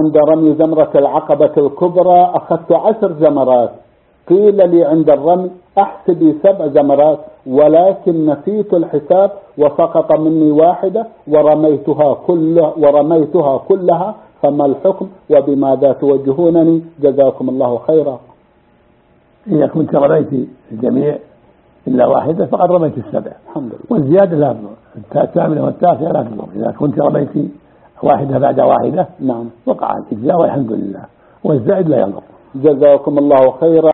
عند رمي جمرة العقبة الكبرى أخذت 10 جمرات، قيل لي عند الرمي أحسبي 7 جمرات، ولكن نسيت الحساب وسقط مني واحدة ورميتها كلها، فما الحكم وبماذا توجهونني؟ جزاكم الله خيرا. إذا كنت رميت الجميع إلا واحدة فقد رميت ال7، والزيادة لا تضر، الثامنة والتاسعة لا تضر. إذا كنت رميت واحدة بعد واحدة نعم وقع الإجزاء والحمد لله، والزائد لا يضر. جزاكم الله خيرا.